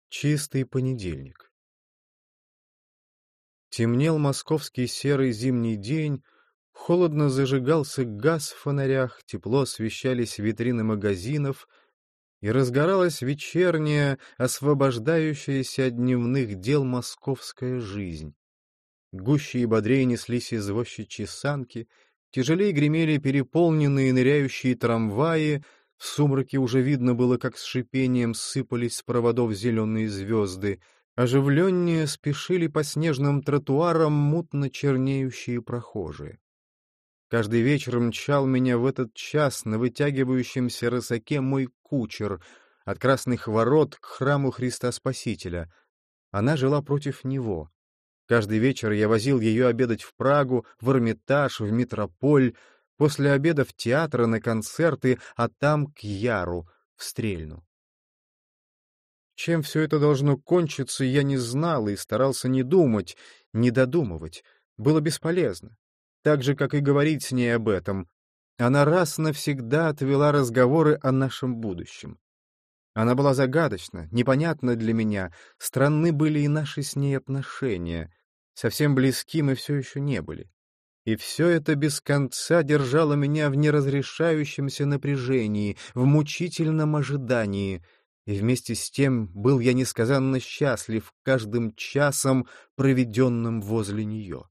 Чистый понедельник. Темнел московский серый зимний день, холодно зажигался газ в фонарях, тепло освещались витрины магазинов, и разгоралась вечерняя, освобождающаяся от дневных дел московская жизнь. Гуще и бодрее неслись извозчичьи санки, тяжелее гремели переполненные ныряющие трамваи, в сумраке уже видно было, как с шипением сыпались с проводов зеленые звезды, оживленнее спешили по снежным тротуарам мутно чернеющие прохожие. Каждый вечер мчал меня в этот час на вытягивающемся рысаке мой кучер от Красных Ворот к храму Христа Спасителя. Она жила против него. Каждый вечер я возил ее обедать в Прагу, в Эрмитаж, в Метрополь, после обеда в театры, на концерты, а там к Яру, в Стрельну. Чем все это должно кончиться, я не знал и старался не думать, не додумывать. Было бесполезно. Так же, как и говорить с ней об этом. Она раз навсегда отвела разговоры о нашем будущем. Она была загадочна, непонятна для меня, странны были и наши с ней отношения. Совсем близки мы все еще не были. И все это без конца держало меня в неразрешающемся напряжении, в мучительном ожидании, и вместе с тем был я несказанно счастлив каждым часом, проведенным возле нее.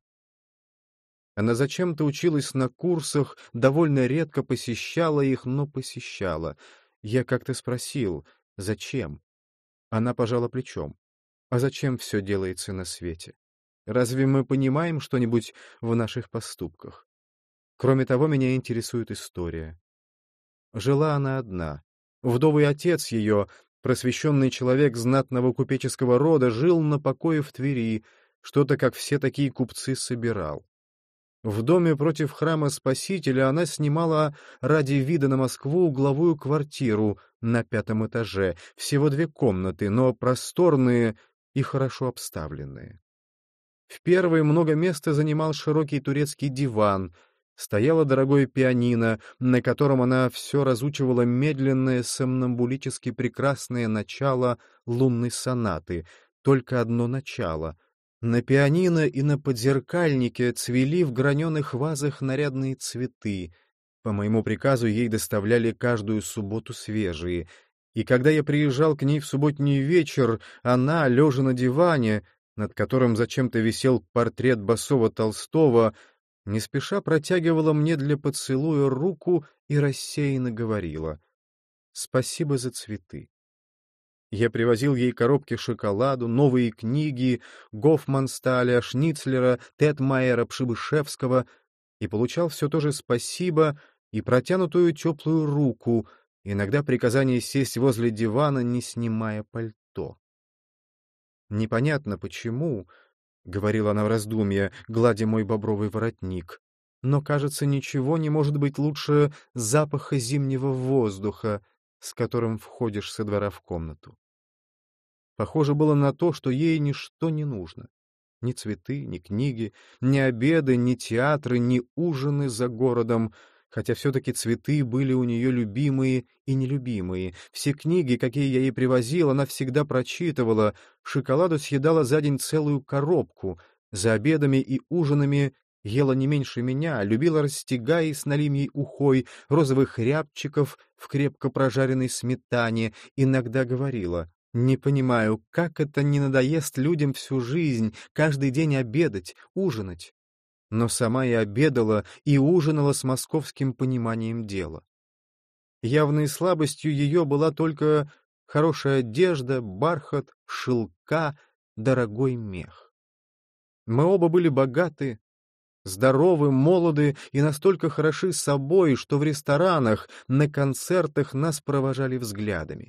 Она зачем-то училась на курсах, довольно редко посещала их, но посещала. Я как-то спросил, зачем? Она пожала плечом. А зачем все делается на свете? Разве мы понимаем что-нибудь в наших поступках? Кроме того, меня интересует история. Жила она одна. Вдовый отец ее, просвещенный человек знатного купеческого рода, жил на покое в Твери, что-то, как все такие купцы, собирал. В доме против храма Спасителя она снимала ради вида на Москву угловую квартиру на 5-м этаже, всего 2 комнаты, но просторные и хорошо обставленные. В первой много места занимал широкий турецкий диван, стояло дорогое пианино, на котором она все разучивала медленное, сомнамбулически прекрасное начало лунной сонаты, только одно начало. На пианино и на подзеркальнике цвели в граненых вазах нарядные цветы. По моему приказу ей доставляли каждую субботу свежие. И когда я приезжал к ней в субботний вечер, она, лежа на диване, над которым зачем-то висел портрет босого Толстого, не спеша протягивала мне для поцелуя руку и рассеянно говорила: «Спасибо за цветы». Я привозил ей коробки шоколаду, новые книги Гофмансталя, Шницлера, Тетмайера, Пшибышевского и получал все то же спасибо и протянутую теплую руку, иногда приказание сесть возле дивана, не снимая пальто. «Непонятно, почему», — говорила она в раздумье, гладя мой бобровый воротник, «но, кажется, ничего не может быть лучше запаха зимнего воздуха, с которым входишь со двора в комнату». Похоже было на то, что ей ничто не нужно. Ни цветы, ни книги, ни обеды, ни театры, ни ужины за городом, хотя все-таки цветы были у нее любимые и нелюбимые. Все книги, какие я ей привозил, она всегда прочитывала, шоколаду съедала за день целую коробку, за обедами и ужинами ела не меньше меня, любила растягай с налимьей ухой, розовых рябчиков в крепко прожаренной сметане, иногда говорила: «Не понимаю, как это не надоест людям всю жизнь, каждый день обедать, ужинать?» Но сама и обедала, и ужинала с московским пониманием дела. Явной слабостью ее была только хорошая одежда, бархат, шелка, дорогой мех. Мы оба были богаты, здоровы, молоды и настолько хороши собой, что в ресторанах, на концертах нас провожали взглядами.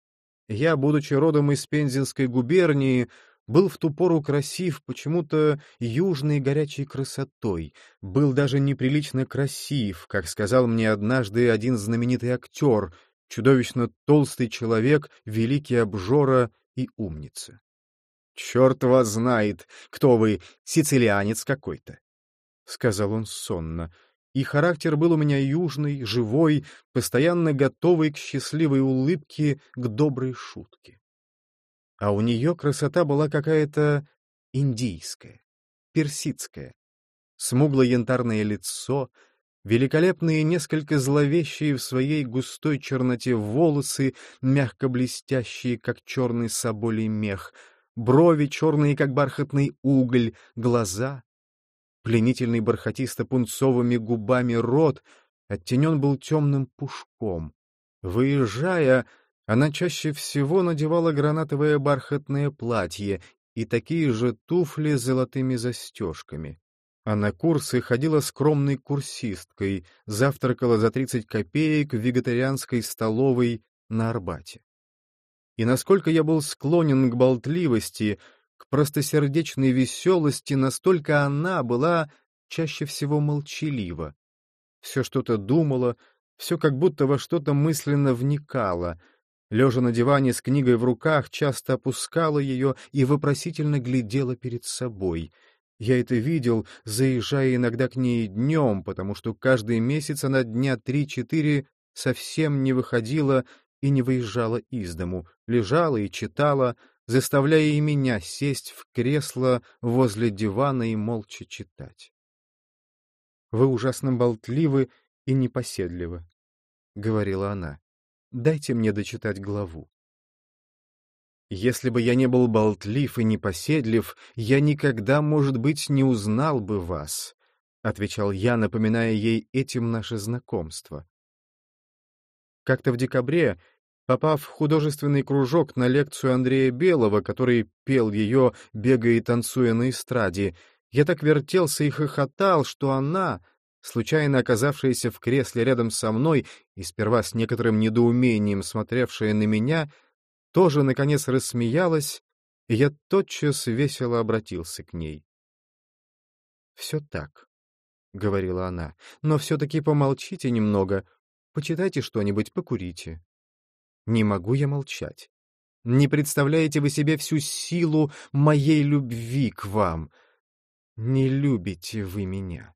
Я, будучи родом из Пензенской губернии, был в ту пору красив почему-то южной горячей красотой, был даже неприлично красив, как сказал мне однажды один знаменитый актер, чудовищно толстый человек, великий обжора и умница. «Черт вас знает, кто вы, сицилианец какой-то», — сказал он сонно, и характер был у меня южный, живой, постоянно готовый к счастливой улыбке, к доброй шутке. а у нее красота была какая-то индийская, персидская. Смугло-янтарное лицо, великолепные, несколько зловещие в своей густой черноте волосы, мягко блестящие, как черный соболий мех, брови черные, как бархатный уголь, глаза, пленительный бархатисто-пунцовыми губами рот, оттенен был темным пушком. Выезжая, она чаще всего надевала гранатовое бархатное платье и такие же туфли с золотыми застежками. А на курсы ходила скромной курсисткой, завтракала за 30 копеек в вегетарианской столовой на Арбате. И насколько я был склонен к болтливости, к простосердечной веселости, настолько она была чаще всего молчалива. Все что-то думала, все как будто во что-то мысленно вникала. Лежа на диване с книгой в руках, часто опускала ее и вопросительно глядела перед собой. Я это видел, заезжая иногда к ней днем, потому что каждый месяц она дня 3-4 совсем не выходила и не выезжала из дому, лежала и читала, заставляя и меня сесть в кресло возле дивана и молча читать. «Вы ужасно болтливы и непоседливы», — говорила она. «Дайте мне дочитать главу». «Если бы я не был болтлив и непоседлив, я никогда, может быть, не узнал бы вас», — отвечал я, напоминая ей этим наше знакомство. Как-то в декабре, попав в художественный кружок на лекцию Андрея Белого, который пел ее, бегая и танцуя на эстраде, я так вертелся и хохотал, что она, случайно оказавшаяся в кресле рядом со мной и сперва с некоторым недоумением смотревшая на меня, тоже, наконец, рассмеялась, и я тотчас весело обратился к ней. «Все так», — говорила она, — «но все-таки помолчите немного, почитайте что-нибудь, покурите». Не могу я молчать. Не представляете вы себе всю силу моей любви к вам. Не любите вы меня.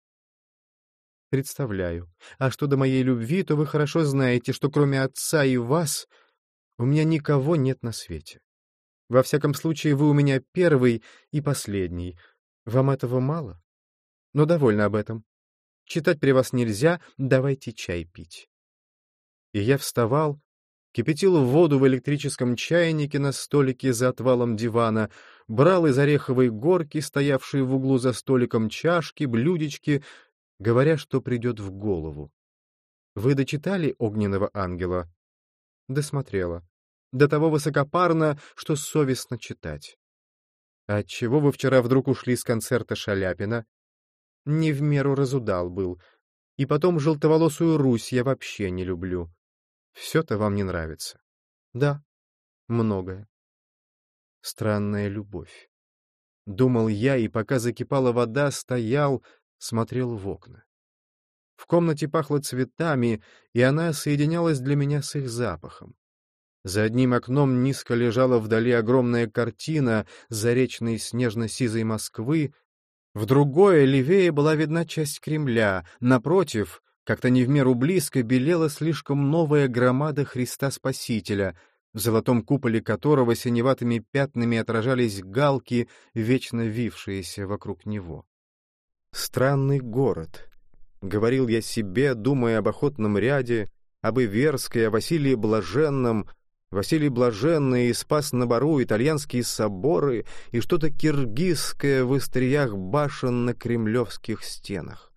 Представляю. А что до моей любви, то вы хорошо знаете, что кроме отца и вас у меня никого нет на свете. Во всяком случае, вы у меня первый и последний. Вам этого мало? Но довольно об этом. Читать при вас нельзя, давайте чай пить. И я вставал, кипятил воду в электрическом чайнике на столике за отвалом дивана, брал из ореховой горки, стоявшей в углу за столиком, чашки, блюдечки, говоря, что придет в голову. Вы дочитали «Огненного ангела»? Досмотрела. До того высокопарно, что совестно читать. А отчего вы вчера вдруг ушли с концерта Шаляпина? Не в меру разудал был. И потом желтоволосую Русь я вообще не люблю. Все-то вам не нравится. Да, многое. Странная любовь. Думал я, и пока закипала вода, стоял, смотрел в окна. В комнате пахло цветами, и она соединялась для меня с их запахом. За одним окном низко лежала вдали огромная картина заречной снежно-сизой Москвы, в другое, левее, была видна часть Кремля, напротив, как-то не в меру близко, белела слишком новая громада Христа Спасителя, в золотом куполе которого синеватыми пятнами отражались галки, вечно вившиеся вокруг него. «Странный город», — говорил я себе, думая об охотном ряде, об Иверской, о Василии Блаженном, Василий Блаженный и Спас-на-Бару, итальянские соборы и что-то киргизское в остриях башен на кремлевских стенах.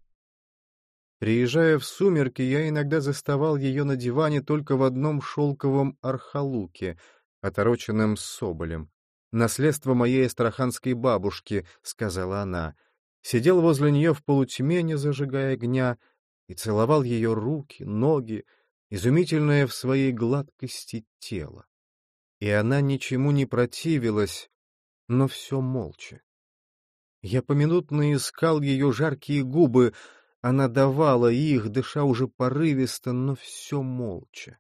Приезжая в сумерки, я иногда заставал ее на диване только в одном шелковом архалуке, отороченном соболем. «Наследство моей астраханской бабушки», — сказала она. Сидел возле нее в полутьме, не зажигая огня, и целовал ее руки, ноги, изумительное в своей гладкости тело. И она ничему не противилась, но все молча. Я поминутно искал ее жаркие губы, она давала их, дыша уже порывисто, но все молча.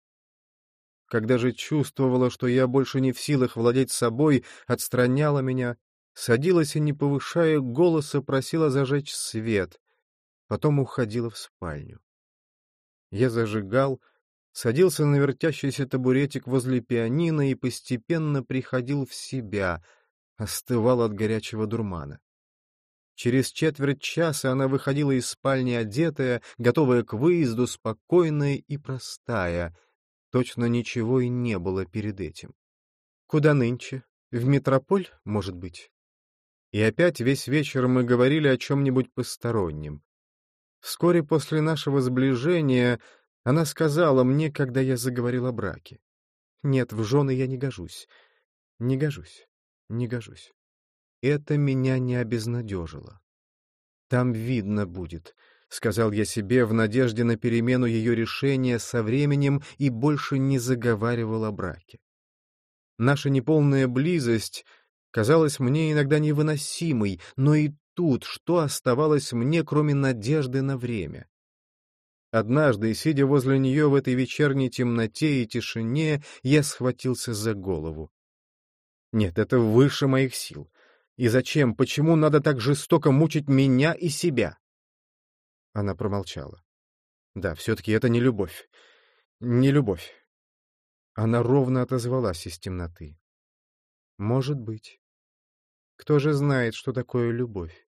Когда же чувствовала, что я больше не в силах владеть собой, отстраняла меня, садилась и, не повышая голоса, просила зажечь свет, потом уходила в спальню. Я зажигал, садился на вертящийся табуретик возле пианино и постепенно приходил в себя, остывал от горячего дурмана. Через четверть часа она выходила из спальни одетая, готовая к выезду, спокойная и простая. Точно ничего и не было перед этим. «Куда нынче? В метрополь, может быть?» И опять весь вечер мы говорили о чем-нибудь постороннем. Вскоре после нашего сближения она сказала мне, когда я заговорил о браке: «Нет, в жены я не гожусь, не гожусь, не гожусь». Это меня не обезнадежило. «Там видно будет», — сказал я себе в надежде на перемену ее решения со временем и больше не заговаривал о браке. Наша неполная близость казалась мне иногда невыносимой, но и тут что оставалось мне, кроме надежды на время? Однажды, сидя возле нее в этой вечерней темноте и тишине, я схватился за голову. Нет, это выше моих сил. И зачем, почему надо так жестоко мучить меня и себя? Она промолчала. Да, все-таки это не любовь. Не любовь. Она ровно отозвалась из темноты. Может быть. Кто же знает, что такое любовь?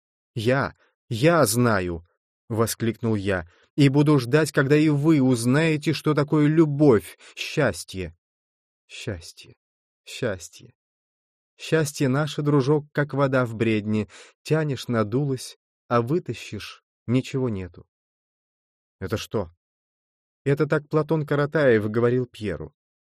Я знаю! — воскликнул я, — и буду ждать, когда и вы узнаете, что такое любовь, счастье. Счастье, счастье. Счастье наше, дружок, как вода в бредне. Тянешь — надулась, а вытащишь — ничего нету. Это что? Это так Платон Каратаев говорил Пьеру.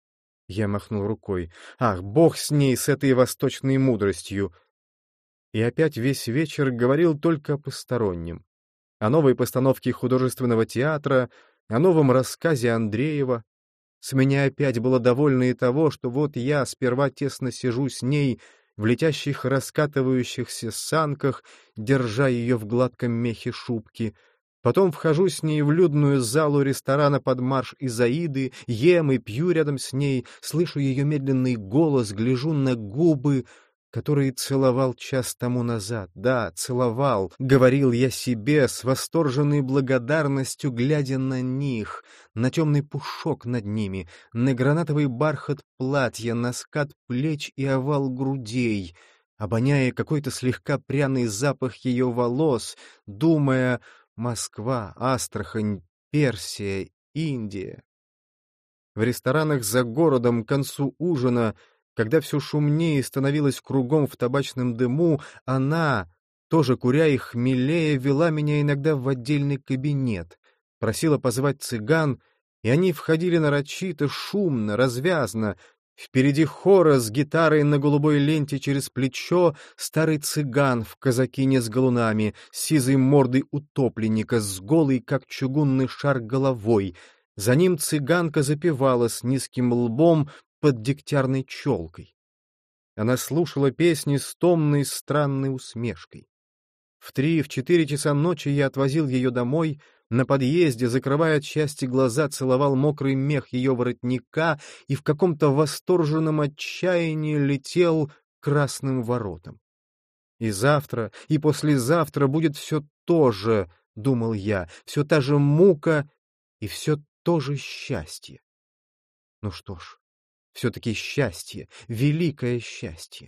Я махнул рукой. Ах, бог с ней, с этой восточной мудростью! И опять весь вечер говорил только о постороннем. О новой постановке художественного театра, о новом рассказе Андреева. С меня опять было довольно и того, что вот я сперва тесно сижу с ней в летящих раскатывающихся санках, держа ее в гладком мехе шубки. Потом вхожу с ней в людную залу ресторана под марш Изаиды, ем и пью рядом с ней, слышу ее медленный голос, гляжу на губы, которые целовал час тому назад. Да, целовал, говорил я себе с восторженной благодарностью, глядя на них, на темный пушок над ними, на гранатовый бархат платья, на скат плеч и овал грудей, обоняя какой-то слегка пряный запах ее волос, думая: Москва, Астрахань, Персия, Индия. В ресторанах за городом к концу ужина, когда все шумнее становилось кругом в табачном дыму, она, тоже куря и хмелея, вела меня иногда в отдельный кабинет, просила позвать цыган, и они входили нарочито, шумно, развязно. Впереди хора с гитарой на голубой ленте через плечо старый цыган в казакине с галунами, с сизой мордой утопленника, с голой, как чугунный шар, головой. За ним цыганка запевала с низким лбом под дегтярной челкой. Она слушала песни с томной странной усмешкой. В 3-4 часа ночи я отвозил ее домой, на подъезде, закрывая от счастья глаза, целовал мокрый мех ее воротника и в каком-то восторженном отчаянии летел к Красным воротам. И завтра, и послезавтра будет все то же, — думал я, — все та же мука и все то же счастье. Ну что ж, все-таки счастье, великое счастье.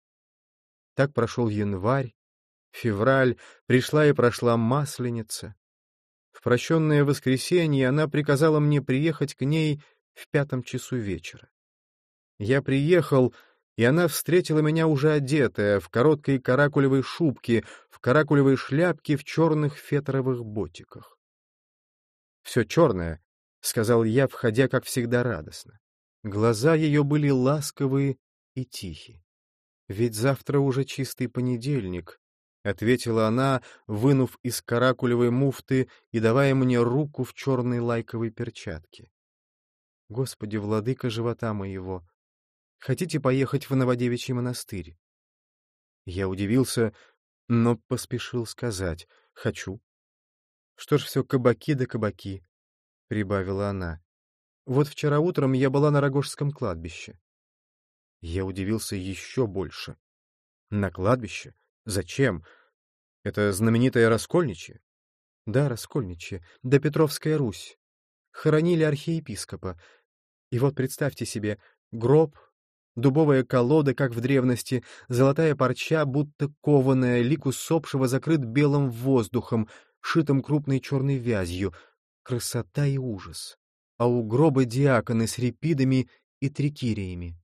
Так прошел январь, февраль, пришла и прошла Масленица. В прощенное воскресенье она приказала мне приехать к ней в 5 часу вечера. Я приехал, и она встретила меня уже одетая, в короткой каракулевой шубке, в каракулевой шляпке, в черных фетровых ботиках. «Все черное», — сказал я, входя, как всегда, радостно. Глаза ее были ласковые и тихие. «Ведь завтра уже чистый понедельник», — ответила она, вынув из каракулевой муфты и давая мне руку в черной лайковой перчатке. «Господи, владыка живота моего! Хотите поехать в Новодевичий монастырь?» Я удивился, но поспешил сказать: «Хочу». «Что ж, все кабаки да кабаки», — прибавила она. «Вот вчера утром я была на Рогожском кладбище». Я удивился еще больше. «На кладбище? Зачем? Это знаменитое Раскольничье?» «Да, Раскольничье, да Петровская Русь. хоронили архиепископа. И вот представьте себе, гроб, дубовая колода, как в древности, золотая парча, будто кованая, лик усопшего закрыт белым воздухом, шитым крупной черной вязью. Красота и ужас. А у гроба диаконы с репидами и трикириями.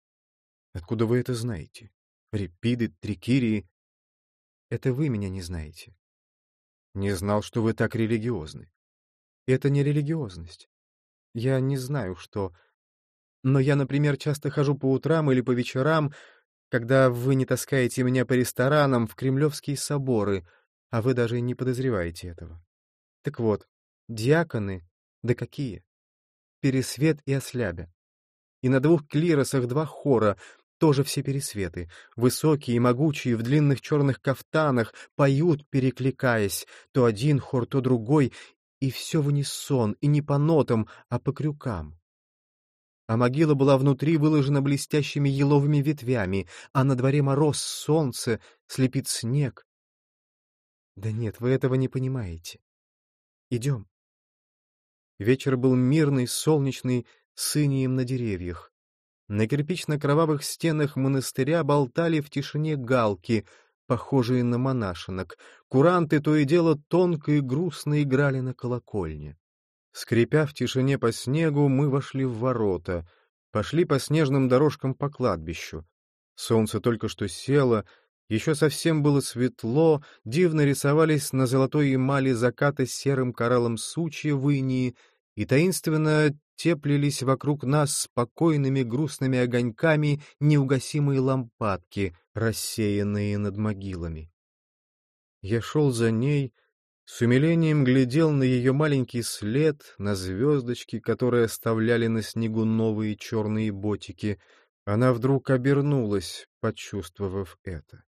Откуда вы это знаете? Репиды, трикирии. Это вы меня не знаете. Не знал, что вы так религиозны. Это не религиозность. Я не знаю, что... Но я, например, часто хожу по утрам или по вечерам, когда вы не таскаете меня по ресторанам, в кремлевские соборы, а вы даже и не подозреваете этого. Так вот, диаконы, да какие? Пересвет и Ослябя. И на двух клиросах два хора, тоже все пересветы, высокие и могучие, в длинных черных кафтанах, поют, перекликаясь, то один хор, то другой, и все в унисон, и не по нотам, а по крюкам. А могила была внутри выложена блестящими еловыми ветвями, а на дворе мороз, солнце, слепит снег. Да нет, вы этого не понимаете. Идем. Вечер был мирный, солнечный, с инеем на деревьях. На кирпично-кровавых стенах монастыря болтали в тишине галки, похожие на монашинок. Куранты то и дело тонко и грустно играли на колокольне. Скрипя в тишине по снегу, мы вошли в ворота, пошли по снежным дорожкам по кладбищу. Солнце только что село, еще совсем было светло, дивно рисовались на золотой эмали заката серым кораллом сучья в инии, и таинственно теплились вокруг нас спокойными грустными огоньками неугасимые лампадки, рассеянные над могилами. Я шел за ней, с умилением глядел на ее маленький след, на звездочки, которые оставляли на снегу новые черные ботики. Она вдруг обернулась, почувствовав это.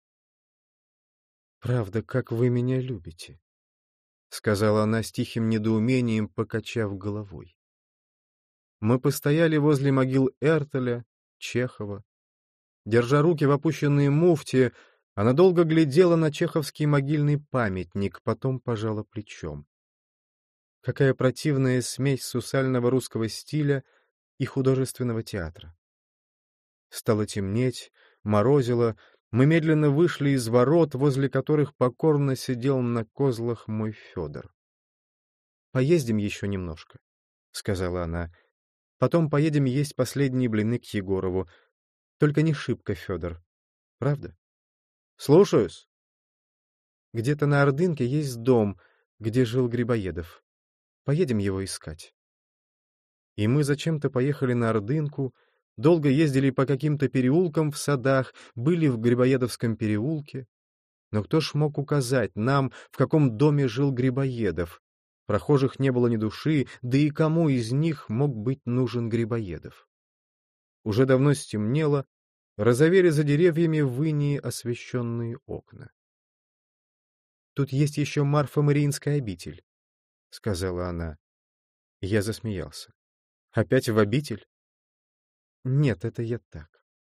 «Правда, как вы меня любите», — сказала она с тихим недоумением, покачав головой. Мы постояли возле могил Эртеля, Чехова. Держа руки в опущенные муфти, она долго глядела на чеховский могильный памятник, потом пожала плечом. Какая противная смесь сусального русского стиля и художественного театра. Стало темнеть, морозило, мы медленно вышли из ворот, возле которых покорно сидел на козлах мой Федор. «Поездим еще немножко», — сказала она. «Потом поедем есть последние блины к Егорову. Только не шибко, Федор. Правда?» «Слушаюсь». «Где-то на Ордынке есть дом, где жил Грибоедов. Поедем его искать». И мы зачем-то поехали на Ордынку, долго ездили по каким-то переулкам в садах, были в Грибоедовском переулке. Но кто ж мог указать нам, в каком доме жил Грибоедов? Прохожих не было ни души, да и кому из них мог быть нужен Грибоедов? Уже давно стемнело, розовели за деревьями в инии освещенные окна. «Тут есть еще Марфа-Мариинская обитель», — сказала она. Я засмеялся. «Опять в обитель?» «Нет, это я так».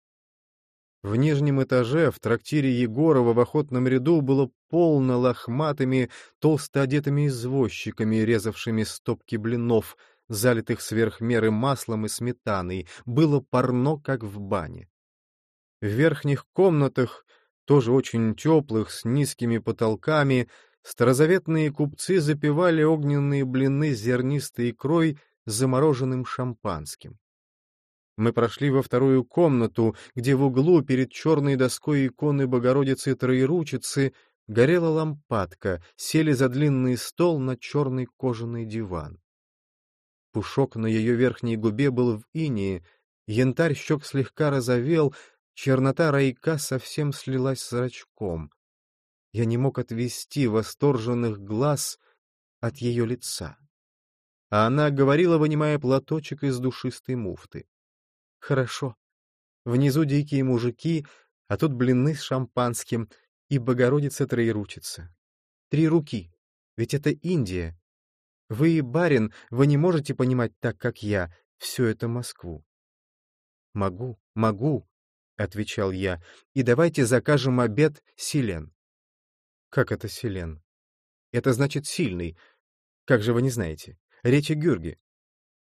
В нижнем этаже, в трактире Егорова в охотном ряду было полно лохматыми, толсто одетыми извозчиками, резавшими стопки блинов, залитых сверх меры маслом и сметаной. Было парно, как в бане. В верхних комнатах, тоже очень теплых, с низкими потолками, старозаветные купцы запивали огненные блины зернистой икрой с замороженным шампанским. Мы прошли во вторую комнату, где в углу перед черной доской иконы Богородицы Троеручицы горела лампадка, сели за длинный стол на черный кожаный диван. Пушок на ее верхней губе был в инее, янтарь щек слегка розовел, чернота райка совсем слилась с зрачком. Я не мог отвести восторженных глаз от ее лица. А она говорила, вынимая платочек из душистой муфты. «Хорошо. Внизу дикие мужики, а тут блины с шампанским и Богородица Троеручица. 3 руки. Ведь это Индия. Вы, барин, вы не можете понимать так, как я, всю эту Москву». «Могу, могу», — отвечал я, — «и давайте закажем обед Силен». «Как это Силен?» «Это значит сильный. Как же вы не знаете? Речь о Гюрге».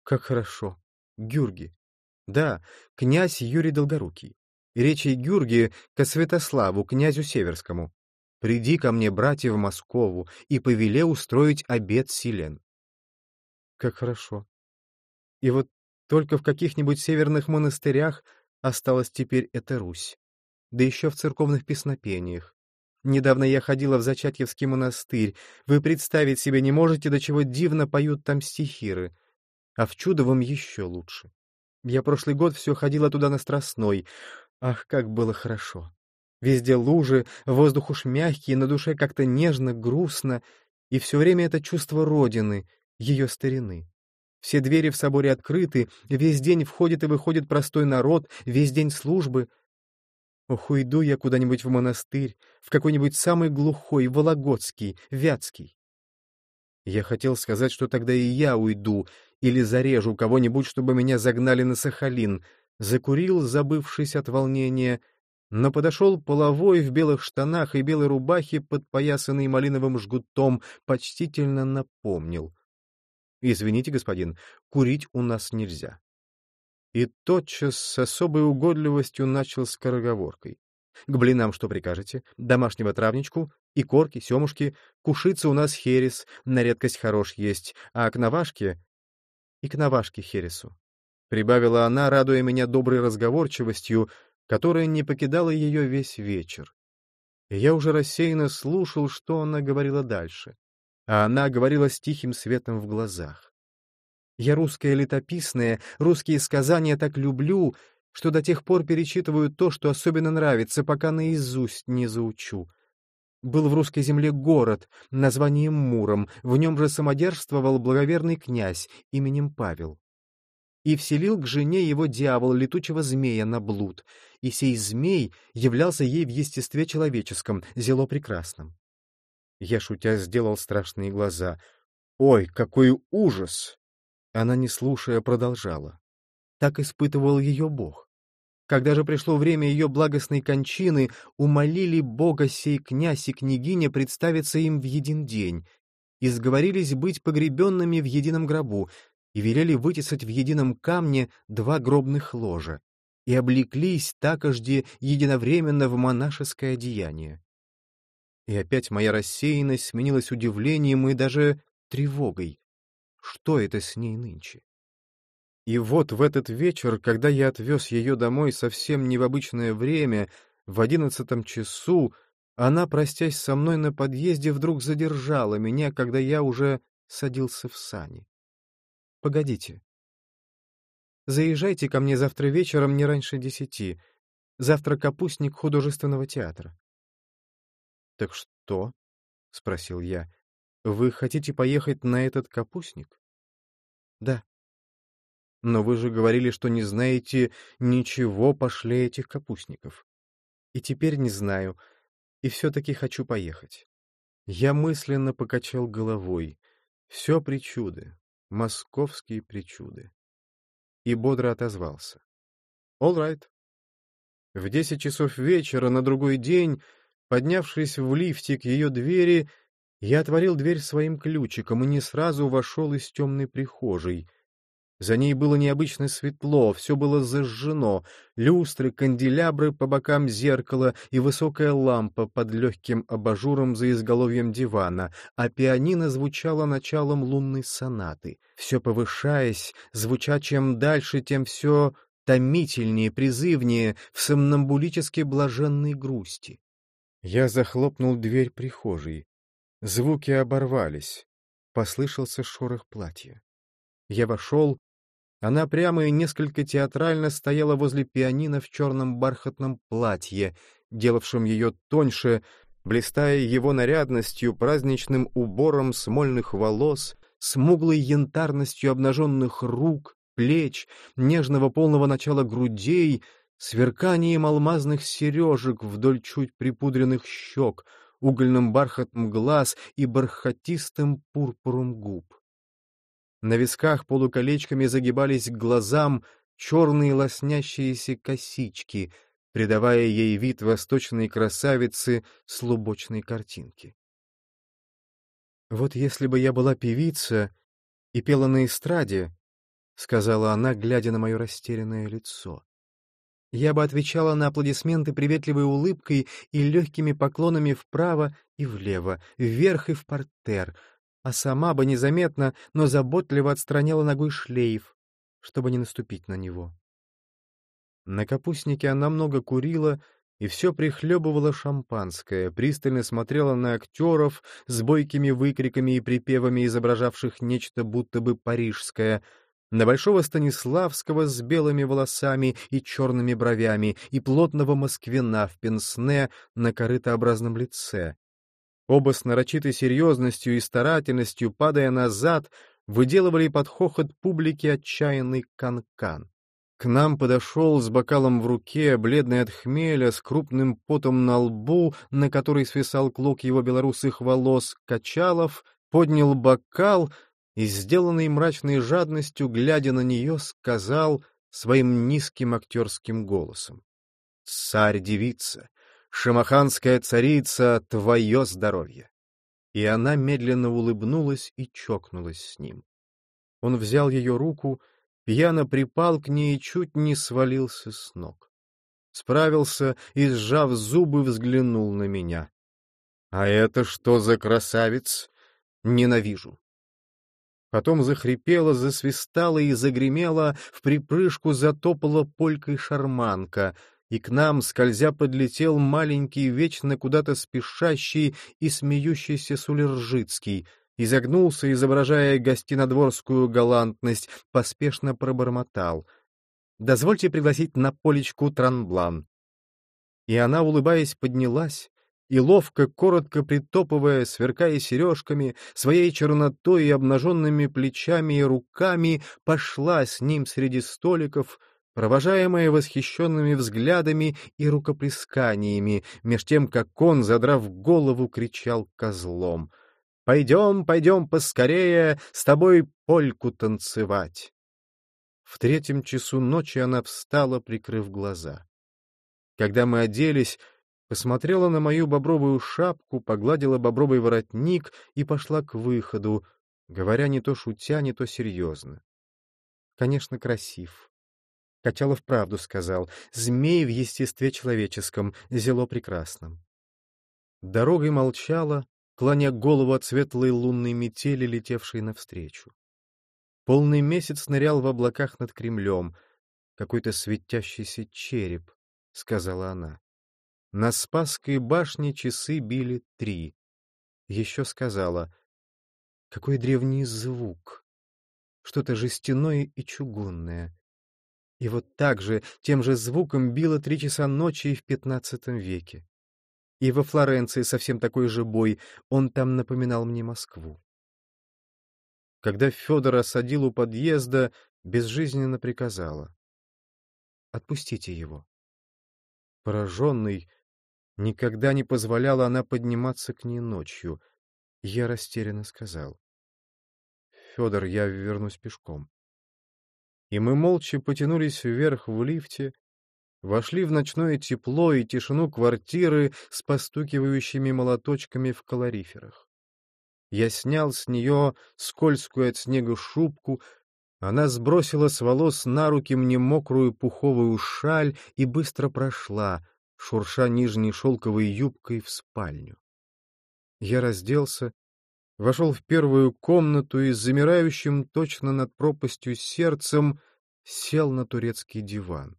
Как хорошо. Гюрги. Да, князь Юрий Долгорукий. Речь о Гюрге ко Святославу, князю Северскому. Приди ко мне, братья, в Москову, и повеле устроить обед силен. Как хорошо. И вот только в каких-нибудь северных монастырях осталась теперь эта Русь. Да еще в церковных песнопениях. Недавно я ходила в Зачатьевский монастырь. Вы представить себе не можете, до чего дивно поют там стихиры. А в Чудовом еще лучше. Я прошлый год все ходила туда на Страстной. Ах, как было хорошо! Везде лужи, воздух уж мягкий, на душе как-то нежно, грустно, и все время это чувство родины, ее старины. Все двери в соборе открыты, весь день входит и выходит простой народ, весь день службы. Ох, уйду я куда-нибудь в монастырь, в какой-нибудь самый глухой, Вологодский, Вятский. Я хотел сказать, что тогда и я уйду или зарежу кого-нибудь, чтобы меня загнали на Сахалин. Закурил, забывшись от волнения, но подошел половой в белых штанах и белой рубахе, подпоясанный малиновым жгутом, почтительно напомнил. «Извините, господин, курить у нас нельзя». И тотчас с особой угодливостью начал скороговоркой. «К блинам что прикажете? Домашнего травничку? И корки, семушки? Кушица у нас херес, на редкость хорош есть, а к навашке...» «И к навашке хересу», — прибавила она, радуя меня доброй разговорчивостью, которая не покидала ее весь вечер. И я уже рассеянно слушал, что она говорила дальше. А она говорила с тихим светом в глазах. «Я русская летописная, русские сказания так люблю, что до тех пор перечитываю то, что особенно нравится, пока наизусть не заучу. Был в русской земле город, названием Муром, в нем же самодержствовал благоверный князь именем Павел. И вселил к жене его дьявол летучего змея на блуд, и сей змей являлся ей в естестве человеческом, зело прекрасном. Я, шутя, сделал страшные глаза. «Ой, какой ужас!» Она, не слушая, продолжала. Так испытывал ее Бог. Когда же пришло время ее благостной кончины, умолили Бога сей князь и княгиня представиться им в един день, и сговорились быть погребенными в едином гробу, и велели вытесать в едином камне 2 гробных ложа, и облеклись такожде единовременно в монашеское одеяние. И опять моя рассеянность сменилась удивлением и даже тревогой. Что это с ней нынче? И вот в этот вечер, когда я отвез ее домой совсем не в обычное время, в 11 часу, она, простясь со мной на подъезде, вдруг задержала меня, когда я уже садился в сани. «Погодите. Заезжайте ко мне завтра вечером не раньше 10. Завтра капустник художественного театра». «Так что?» — спросил я. «Вы хотите поехать на этот капустник?» «Да». «Но вы же говорили, что не знаете ничего пошле этих капустников». «И теперь не знаю, и все-таки хочу поехать». Я мысленно покачал головой. Все причуды, московские причуды. И бодро отозвался. «All right». В 10 часов вечера на другой день, поднявшись в лифте к ее двери, я отворил дверь своим ключиком и не сразу вошел из темной прихожей. За ней было необычно светло, все было зажжено, люстры, канделябры по бокам зеркала и высокая лампа под легким абажуром за изголовьем дивана, а пианино звучало началом лунной сонаты. Все повышаясь, звуча чем дальше, тем все томительнее, призывнее, в сомнамбулически блаженной грусти. Я захлопнул дверь прихожей. Звуки оборвались. Послышался шорох платья. Я вошел. Она прямо и несколько театрально стояла возле пианино в черном бархатном платье, делавшем ее тоньше, блистая его нарядностью, праздничным убором смольных волос, смуглой янтарностью обнаженных рук, плеч, нежного полного начала грудей, сверканием алмазных сережек вдоль чуть припудренных щек, угольным бархатом глаз и бархатистым пурпуром губ. На висках полуколечками загибались к глазам черные лоснящиеся косички, придавая ей вид восточной красавицы с лубочной картинки. Вот если бы я была певица и пела на эстраде, сказала она, глядя на мое растерянное лицо. Я бы отвечала на аплодисменты приветливой улыбкой и легкими поклонами вправо и влево, вверх и в партер, а сама бы незаметно, но заботливо отстраняла ногой шлейф, чтобы не наступить на него. На капустнике она много курила и все прихлебывала шампанское, пристально смотрела на актеров с бойкими выкриками и припевами, изображавших нечто будто бы парижское, на большого Станиславского с белыми волосами и черными бровями и плотного москвина в пенсне на корытообразном лице. Оба с нарочитой серьезностью и старательностью, падая назад, выделывали под хохот публики отчаянный канкан. К нам подошел с бокалом в руке, бледный от хмеля, с крупным потом на лбу, на который свисал клок его белорусых волос, Качалов, поднял бокал и, сделанный мрачной жадностью, глядя на нее, сказал своим низким актерским голосом: «Царь-девица, шамаханская царица, твое здоровье!» И она медленно улыбнулась и чокнулась с ним. Он взял ее руку, пьяно припал к ней и чуть не свалился с ног. Справился и, сжав зубы, взглянул на меня. «А это что за красавец? Ненавижу!» Потом захрипела, засвистала и загремела, в припрыжку затопала полькой шарманка, и к нам, скользя, подлетел маленький, вечно куда-то спешащий и смеющийся Сулержицкий, изогнулся, изображая гостинодворскую галантность, поспешно пробормотал: «Дозвольте пригласить на полечку транблан». И она, улыбаясь, поднялась, и ловко, коротко притопывая, сверкая сережками, своей чернотой и обнаженными плечами и руками, пошла с ним среди столиков, провожаемая восхищенными взглядами и рукоплесканиями, меж тем, как он, задрав голову, кричал козлом: «Пойдем, пойдем поскорее с тобой польку танцевать». В 3 часу ночи она встала, прикрыв глаза. Когда мы оделись, посмотрела на мою бобровую шапку, погладила бобровый воротник и пошла к выходу, говоря не то шутя, не то серьезно. Конечно, красив. Качалов правду сказал: змей в естестве человеческом, зело прекрасном. Дорогой молчала, клоня голову от светлой лунной метели, летевшей навстречу. Полный месяц нырял в облаках над Кремлем. Какой-то светящийся череп, — сказала она. На Спасской башне часы били 3. Еще сказала: какой древний звук, что-то жестяное и чугунное. И вот так же, тем же звуком било 3 часа ночи в 15 веке. И во Флоренции совсем такой же бой, он там напоминал мне Москву. Когда Федор осадил у подъезда, безжизненно приказала: «Отпустите его». Пораженный, никогда не позволяла она подниматься к ней ночью. Я растерянно сказал: «Федор, я вернусь пешком». И мы молча потянулись вверх в лифте, вошли в ночное тепло и тишину квартиры с постукивающими молоточками в калориферах. Я снял с нее скользкую от снега шубку, она сбросила с волос на руки мне мокрую пуховую шаль и быстро прошла, шурша нижней шелковой юбкой, в спальню. Я разделся, вошел в первую комнату и с замирающим точно над пропастью сердцем сел на турецкий диван.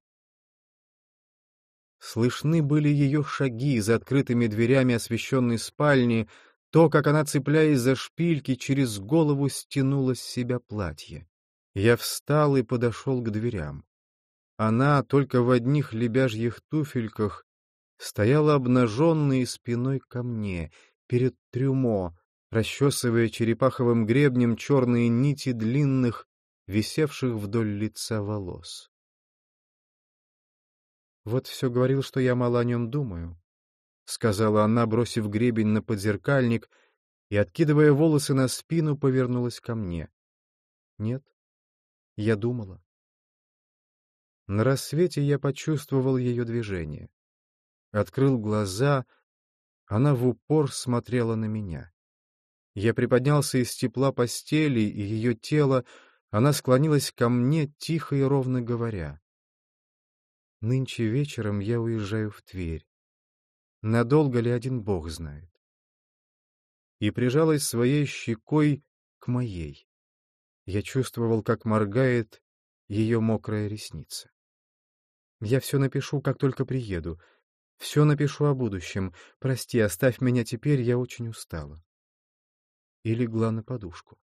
Слышны были ее шаги за открытыми дверями освещенной спальни, то, как она, цепляясь за шпильки, через голову стянула с себя платье. Я встал и подошел к дверям. Она, только в одних лебяжьих туфельках, стояла обнаженной спиной ко мне, перед трюмо, расчесывая черепаховым гребнем черные нити длинных, висевших вдоль лица волос. «Вот все говорил, что я мало о нем думаю», — сказала она, бросив гребень на подзеркальник и, откидывая волосы на спину, повернулась ко мне. «Нет, я думала». На рассвете я почувствовал ее движение. Открыл глаза, она в упор смотрела на меня. Я приподнялся из тепла постели, и ее тело, Она склонилась ко мне, тихо и ровно говоря: «Нынче вечером я уезжаю в Тверь. Надолго ли, один Бог знает». И прижалась своей щекой к моей. Я чувствовал, как моргает ее мокрая ресница. «Я все напишу, как только приеду. Все напишу о будущем. Прости, оставь меня теперь, я очень устала». И легла на подушку.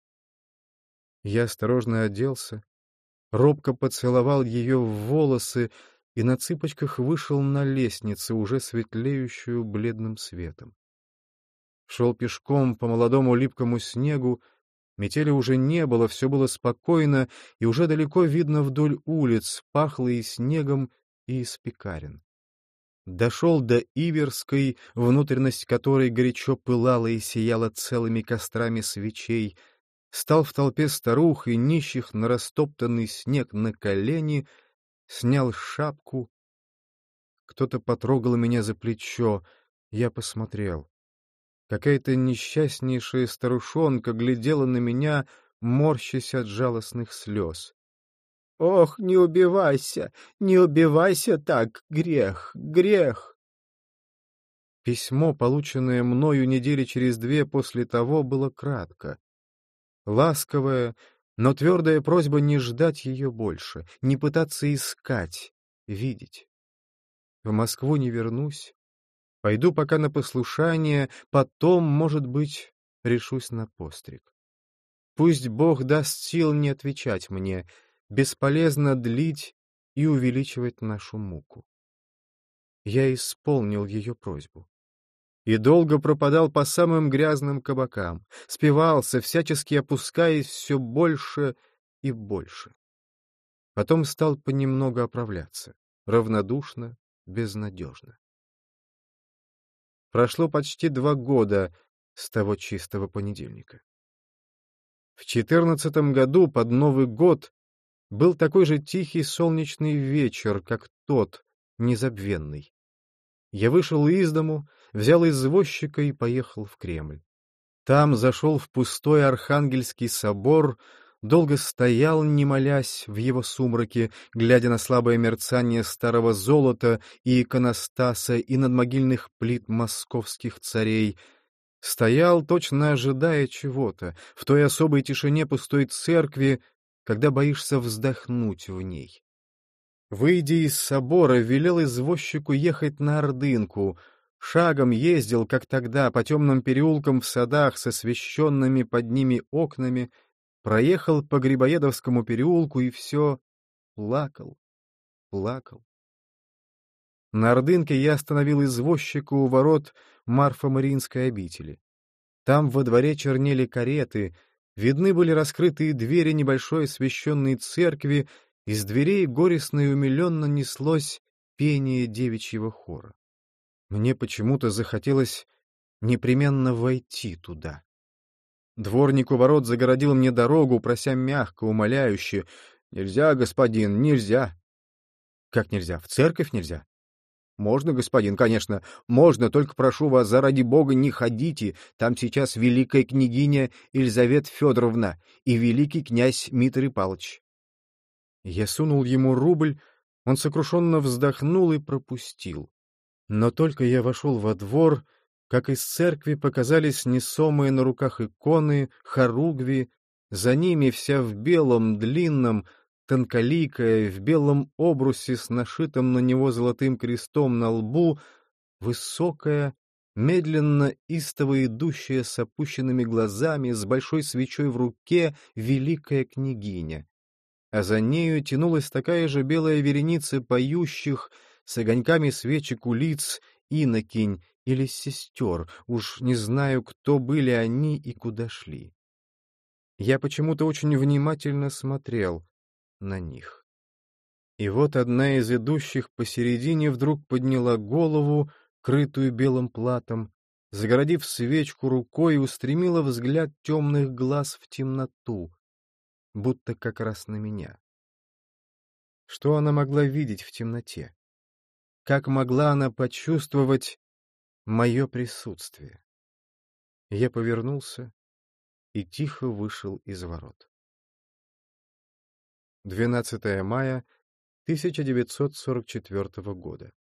Я осторожно оделся, робко поцеловал ее в волосы и на цыпочках вышел на лестницу, уже светлеющую бледным светом. Шел пешком по молодому липкому снегу, метели уже не было, все было спокойно, и уже далеко видно вдоль улиц, пахло и снегом, и из пекарен. Дошел до Иверской, внутренность которой горячо пылала и сияла целыми кострами свечей, стал в толпе старух и нищих на растоптанный снег на колени, снял шапку. Кто-то потрогал меня за плечо, я посмотрел. Какая-то несчастнейшая старушонка глядела на меня, морщась от жалостных слез. «Ох, не убивайся так, грех, грех!» Письмо, полученное мною недели через 2 после того, было кратко. Ласковая, но твердая просьба не ждать ее больше, не пытаться искать, видеть. В Москву не вернусь, пойду пока на послушание, потом, может быть, решусь на постриг. Пусть Бог даст сил не отвечать мне, бесполезно длить и увеличивать нашу муку. Я исполнил ее просьбу. И долго пропадал по самым грязным кабакам, спивался, всячески опускаясь все больше и больше. Потом стал понемногу оправляться, равнодушно, безнадежно. Прошло почти 2 года с того чистого понедельника. В 14 году, под Новый год, был такой же тихий солнечный вечер, как тот, незабвенный. Я вышел из дому, взял извозчика и поехал в Кремль. Там зашел в пустой Архангельский собор, долго стоял, не молясь, в его сумраке, глядя на слабое мерцание старого золота и иконостаса и надмогильных плит московских царей. Стоял, точно ожидая чего-то, в той особой тишине пустой церкви, когда боишься вздохнуть в ней. Выйдя из собора, велел извозчику ехать на Ордынку, шагом ездил, как тогда, по темным переулкам в садах с освещенными под ними окнами, проехал по Грибоедовскому переулку и все плакал, плакал. На Ордынке я остановил извозчика у ворот Марфа-Мариинской обители. Там во дворе чернели кареты, видны были раскрытые двери небольшой освященной церкви, из дверей горестно и умиленно неслось пение девичьего хора. Мне почему-то захотелось непременно войти туда. Дворник у ворот загородил мне дорогу, прося мягко, умоляюще: «Нельзя, господин, нельзя». «Как нельзя? В церковь нельзя?» «Можно, господин, конечно, можно, только прошу вас, заради Бога, не ходите, там сейчас великая княгиня Елизавета Федоровна и великий князь Митрий Павлович». Я сунул ему рубль, он сокрушенно вздохнул и пропустил. Но только я вошел во двор, как из церкви показались несомые на руках иконы, хоругви, за ними вся в белом, длинном, тонколикая, в белом обрусе с нашитым на него золотым крестом на лбу, высокая, медленно истово идущая с опущенными глазами, с большой свечой в руке, великая княгиня. А за нею тянулась такая же белая вереница поющих, с огоньками свечек у лиц, инокинь или сестер, уж не знаю, кто были они и куда шли. Я почему-то очень внимательно смотрел на них. И вот одна из идущих посередине вдруг подняла голову, крытую белым платом, загородив свечку рукой, и устремила взгляд темных глаз в темноту, будто как раз на меня. Что она могла видеть в темноте? Как могла она почувствовать мое присутствие? Я повернулся и тихо вышел из ворот. 12 мая 1944 года.